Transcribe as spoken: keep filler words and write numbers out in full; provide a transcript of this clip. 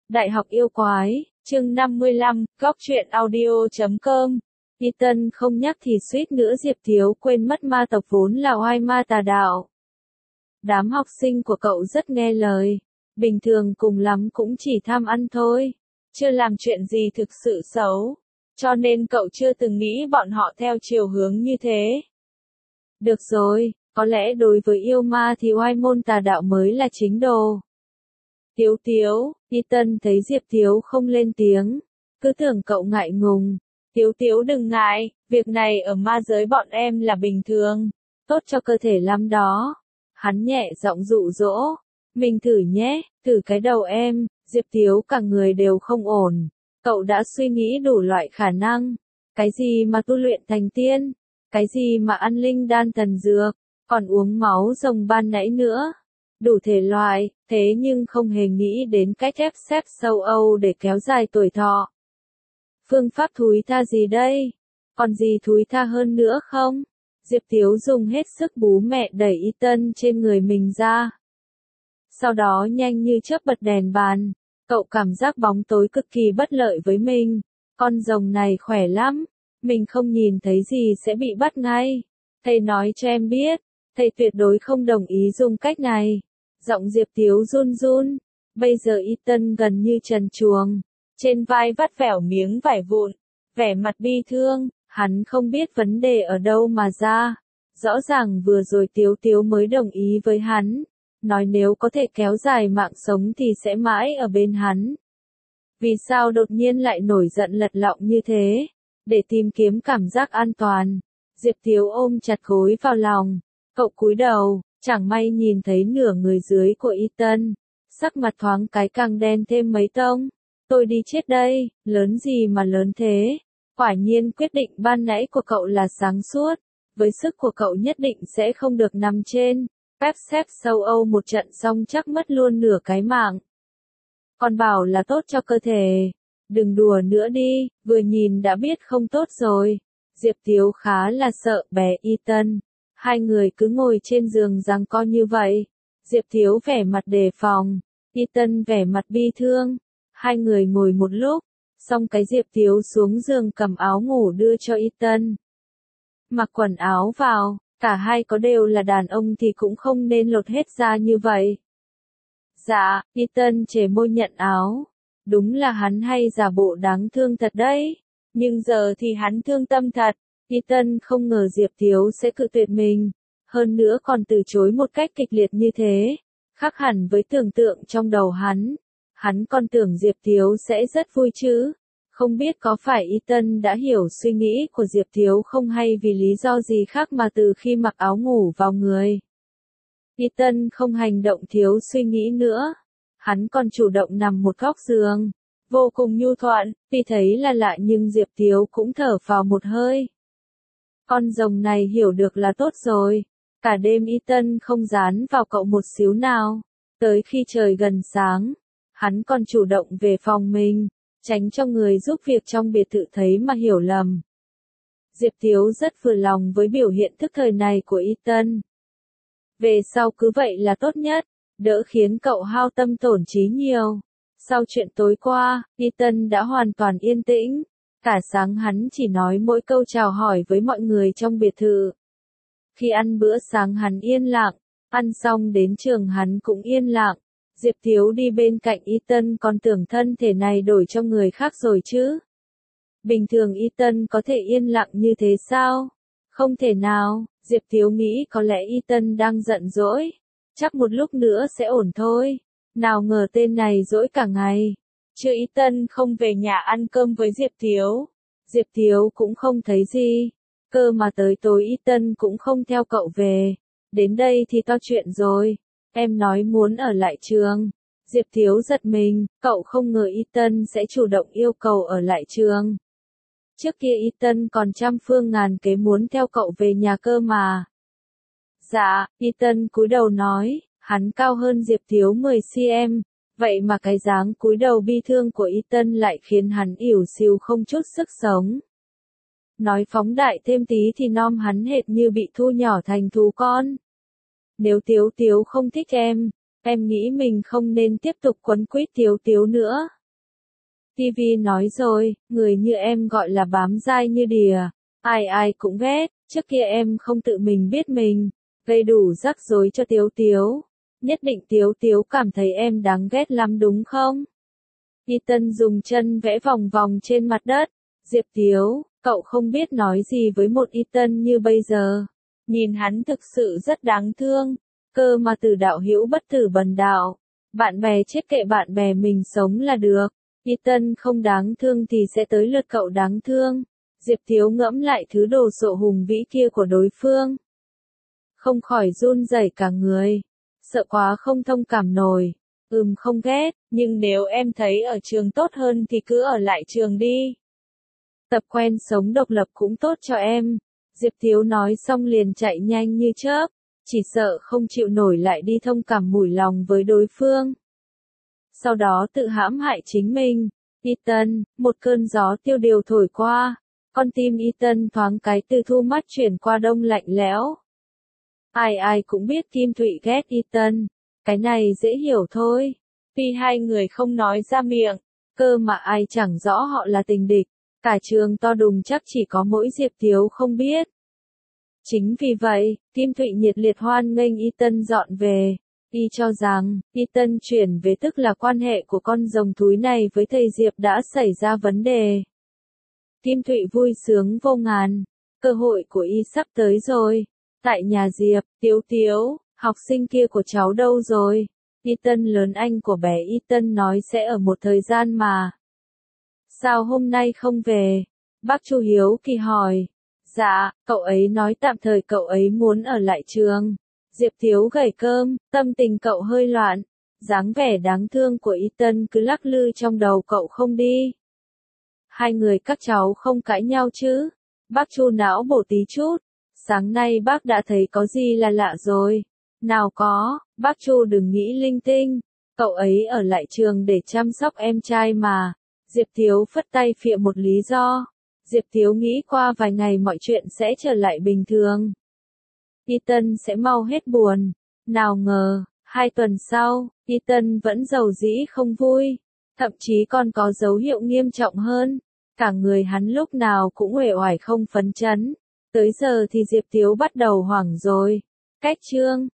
Đại học yêu quái, chương năm mươi lăm, góc truyện audio chấm com. Ethan không nhắc thì suýt nữa Diệp Thiếu quên mất ma tộc vốn là oai ma tà đạo. Đám học sinh của cậu rất nghe lời, bình thường cùng lắm cũng chỉ tham ăn thôi, chưa làm chuyện gì thực sự xấu, cho nên cậu chưa từng nghĩ bọn họ theo chiều hướng như thế. Được rồi, có lẽ đối với yêu ma thì oai môn tà đạo mới là chính đồ. Tiếu Tiếu, Ethan thấy Diệp Thiếu không lên tiếng, cứ tưởng cậu ngại ngùng. Tiếu Tiếu đừng ngại, việc này ở ma giới bọn em là bình thường, tốt cho cơ thể lắm đó. Hắn nhẹ giọng dụ dỗ, mình thử nhé, thử cái đầu em. Diệp Thiếu cả người đều không ổn, cậu đã suy nghĩ đủ loại khả năng, cái gì mà tu luyện thành tiên, cái gì mà ăn linh đan thần dược, còn uống máu rồng ban nãy nữa. Đủ thể loại, thế nhưng không hề nghĩ đến cách ép xếp châu Âu để kéo dài tuổi thọ. Phương pháp thúi tha gì đây? Còn gì thúi tha hơn nữa không? Diệp Thiếu dùng hết sức bú mẹ đẩy Ethan trên người mình ra. Sau đó nhanh như chớp bật đèn bàn, cậu cảm giác bóng tối cực kỳ bất lợi với mình. Con rồng này khỏe lắm, mình không nhìn thấy gì sẽ bị bắt ngay. Thầy nói cho em biết, thầy tuyệt đối không đồng ý dùng cách này. Giọng Diệp Thiếu run run, bây giờ Ethan gần như trần truồng, trên vai vắt vẻo miếng vải vụn, vẻ mặt bi thương, hắn không biết vấn đề ở đâu mà ra. Rõ ràng vừa rồi Tiếu Tiếu mới đồng ý với hắn, nói nếu có thể kéo dài mạng sống thì sẽ mãi ở bên hắn. Vì sao đột nhiên lại nổi giận lật lọng như thế? Để tìm kiếm cảm giác an toàn, Diệp Thiếu ôm chặt gối vào lòng, cậu cúi đầu. Chẳng may nhìn thấy nửa người dưới của Ethan, sắc mặt thoáng cái càng đen thêm mấy tông. Tôi đi chết đây, lớn gì mà lớn thế? Quả nhiên quyết định ban nãy của cậu là sáng suốt, với sức của cậu nhất định sẽ không được nằm trên ép xếp châu Âu một trận xong chắc mất luôn nửa cái mạng. Còn bảo là tốt cho cơ thể, đừng đùa nữa đi, vừa nhìn đã biết không tốt rồi. Diệp Thiếu khá là sợ bé Ethan. Hai người cứ ngồi trên giường giằng co như vậy. Diệp Thiếu vẻ mặt đề phòng, Ethan vẻ mặt bi thương. Hai người ngồi một lúc, xong cái Diệp Thiếu xuống giường cầm áo ngủ đưa cho Ethan. Mặc quần áo vào, cả hai có đều là đàn ông thì cũng không nên lột hết ra như vậy. Dạ, Ethan chề môi nhận áo. Đúng là hắn hay giả bộ đáng thương thật đấy. Nhưng giờ thì hắn thương tâm thật. Ethan không ngờ Diệp Thiếu sẽ cự tuyệt mình, hơn nữa còn từ chối một cách kịch liệt như thế, khác hẳn với tưởng tượng trong đầu hắn. Hắn còn tưởng Diệp Thiếu sẽ rất vui chứ, không biết có phải Ethan đã hiểu suy nghĩ của Diệp Thiếu không hay vì lý do gì khác mà từ khi mặc áo ngủ vào người. Ethan không hành động thiếu suy nghĩ nữa, hắn còn chủ động nằm một góc giường, vô cùng nhu thuận, tuy thấy là lạ nhưng Diệp Thiếu cũng thở phào một hơi. Con rồng này hiểu được là tốt rồi. Cả đêm Ethan không dán vào cậu một xíu nào. Tới khi trời gần sáng, hắn còn chủ động về phòng mình, tránh cho người giúp việc trong biệt thự thấy mà hiểu lầm. Diệp Thiếu rất vừa lòng với biểu hiện thức thời này của Ethan. Về sau cứ vậy là tốt nhất, đỡ khiến cậu hao tâm tổn trí nhiều. Sau chuyện tối qua, Ethan đã hoàn toàn yên tĩnh. Cả sáng hắn chỉ nói mỗi câu chào hỏi với mọi người trong biệt thự. Khi ăn bữa sáng hắn yên lặng, ăn xong đến trường hắn cũng yên lặng. Diệp Thiếu đi bên cạnh Ethan còn tưởng thân thể này đổi cho người khác rồi chứ. Bình thường Ethan có thể yên lặng như thế sao? Không thể nào, Diệp Thiếu nghĩ có lẽ Ethan đang giận dỗi. Chắc một lúc nữa sẽ ổn thôi. Nào ngờ tên này dỗi cả ngày. Chứ Ethan không về nhà ăn cơm với Diệp Thiếu. Diệp Thiếu cũng không thấy gì. Cơ mà tới tối Ethan cũng không theo cậu về. Đến đây thì to chuyện rồi. Em nói muốn ở lại trường. Diệp Thiếu giật mình, cậu không ngờ Ethan sẽ chủ động yêu cầu ở lại trường. Trước kia Ethan còn trăm phương ngàn kế muốn theo cậu về nhà cơ mà. Dạ, Ethan cúi đầu nói, hắn cao hơn Diệp Thiếu mười xăng-ti-mét. Vậy mà cái dáng cúi đầu bi thương của Ethan lại khiến hắn ỉu xìu không chút sức sống. Nói phóng đại thêm tí thì nom hắn hệt như bị thu nhỏ thành thú con. Nếu Tiếu Tiếu không thích em, em nghĩ mình không nên tiếp tục quấn quýt Tiếu Tiếu nữa. ti vi nói rồi, người như em gọi là bám dai như đìa, ai ai cũng ghét, trước kia em không tự mình biết mình, gây đủ rắc rối cho Tiếu Tiếu, nhất định Tiếu Tiếu cảm thấy em đáng ghét lắm đúng không? Ethan dùng chân vẽ vòng vòng trên mặt đất, Diệp Tiếu, cậu không biết nói gì với một Ethan như bây giờ, nhìn hắn thực sự rất đáng thương, cơ mà từ đạo hữu bất tử bần đạo, bạn bè chết kệ bạn bè mình sống là được. Ethan không đáng thương thì sẽ tới lượt cậu đáng thương. Diệp Thiếu ngẫm lại thứ đồ sộ hùng vĩ kia của đối phương. Không khỏi run rẩy cả người. Sợ quá không thông cảm nổi. Ừm không ghét, nhưng nếu em thấy ở trường tốt hơn thì cứ ở lại trường đi. Tập quen sống độc lập cũng tốt cho em. Diệp Thiếu nói xong liền chạy nhanh như chớp. Chỉ sợ không chịu nổi lại đi thông cảm mủi lòng với đối phương. Sau đó tự hãm hại chính mình. Ethan, một cơn gió tiêu điều thổi qua. Con tim Ethan thoáng cái từ thu mắt chuyển qua đông lạnh lẽo. Ai ai cũng biết Kim Thụy ghét Ethan. Cái này dễ hiểu thôi. Vì hai người không nói ra miệng. Cơ mà ai chẳng rõ họ là tình địch. Cả trường to đùng chắc chỉ có mỗi Diệp Thiếu không biết. Chính vì vậy, Kim Thụy nhiệt liệt hoan nghênh Ethan dọn về. Y cho rằng, Ethan chuyển về tức là quan hệ của con rồng thúi này với thầy Diệp đã xảy ra vấn đề. Kim Thụy vui sướng vô ngàn, cơ hội của Y sắp tới rồi. Tại nhà Diệp, Tiếu Tiếu, học sinh kia của cháu đâu rồi? Ethan lớn anh của bé Ethan nói sẽ ở một thời gian mà. Sao hôm nay không về? Bác Chu hiếu kỳ hỏi. Dạ, cậu ấy nói tạm thời cậu ấy muốn ở lại trường. Diệp Thiếu gẩy cơm, tâm tình cậu hơi loạn. Dáng vẻ đáng thương của Ethan cứ lắc lư trong đầu cậu không đi. Hai người các cháu không cãi nhau chứ? Bác Chu não bổ tí chút. Sáng nay bác đã thấy có gì là lạ rồi. Nào có, bác Chu đừng nghĩ linh tinh. Cậu ấy ở lại trường để chăm sóc em trai mà. Diệp Thiếu phất tay phịa một lý do. Diệp Thiếu nghĩ qua vài ngày mọi chuyện sẽ trở lại bình thường. Ethan sẽ mau hết buồn. Nào ngờ, hai tuần sau, Ethan vẫn giàu dĩ không vui. Thậm chí còn có dấu hiệu nghiêm trọng hơn. Cả người hắn lúc nào cũng uể oải không phấn chấn. Tới giờ thì Diệp Thiếu bắt đầu hoảng rồi. Cách chương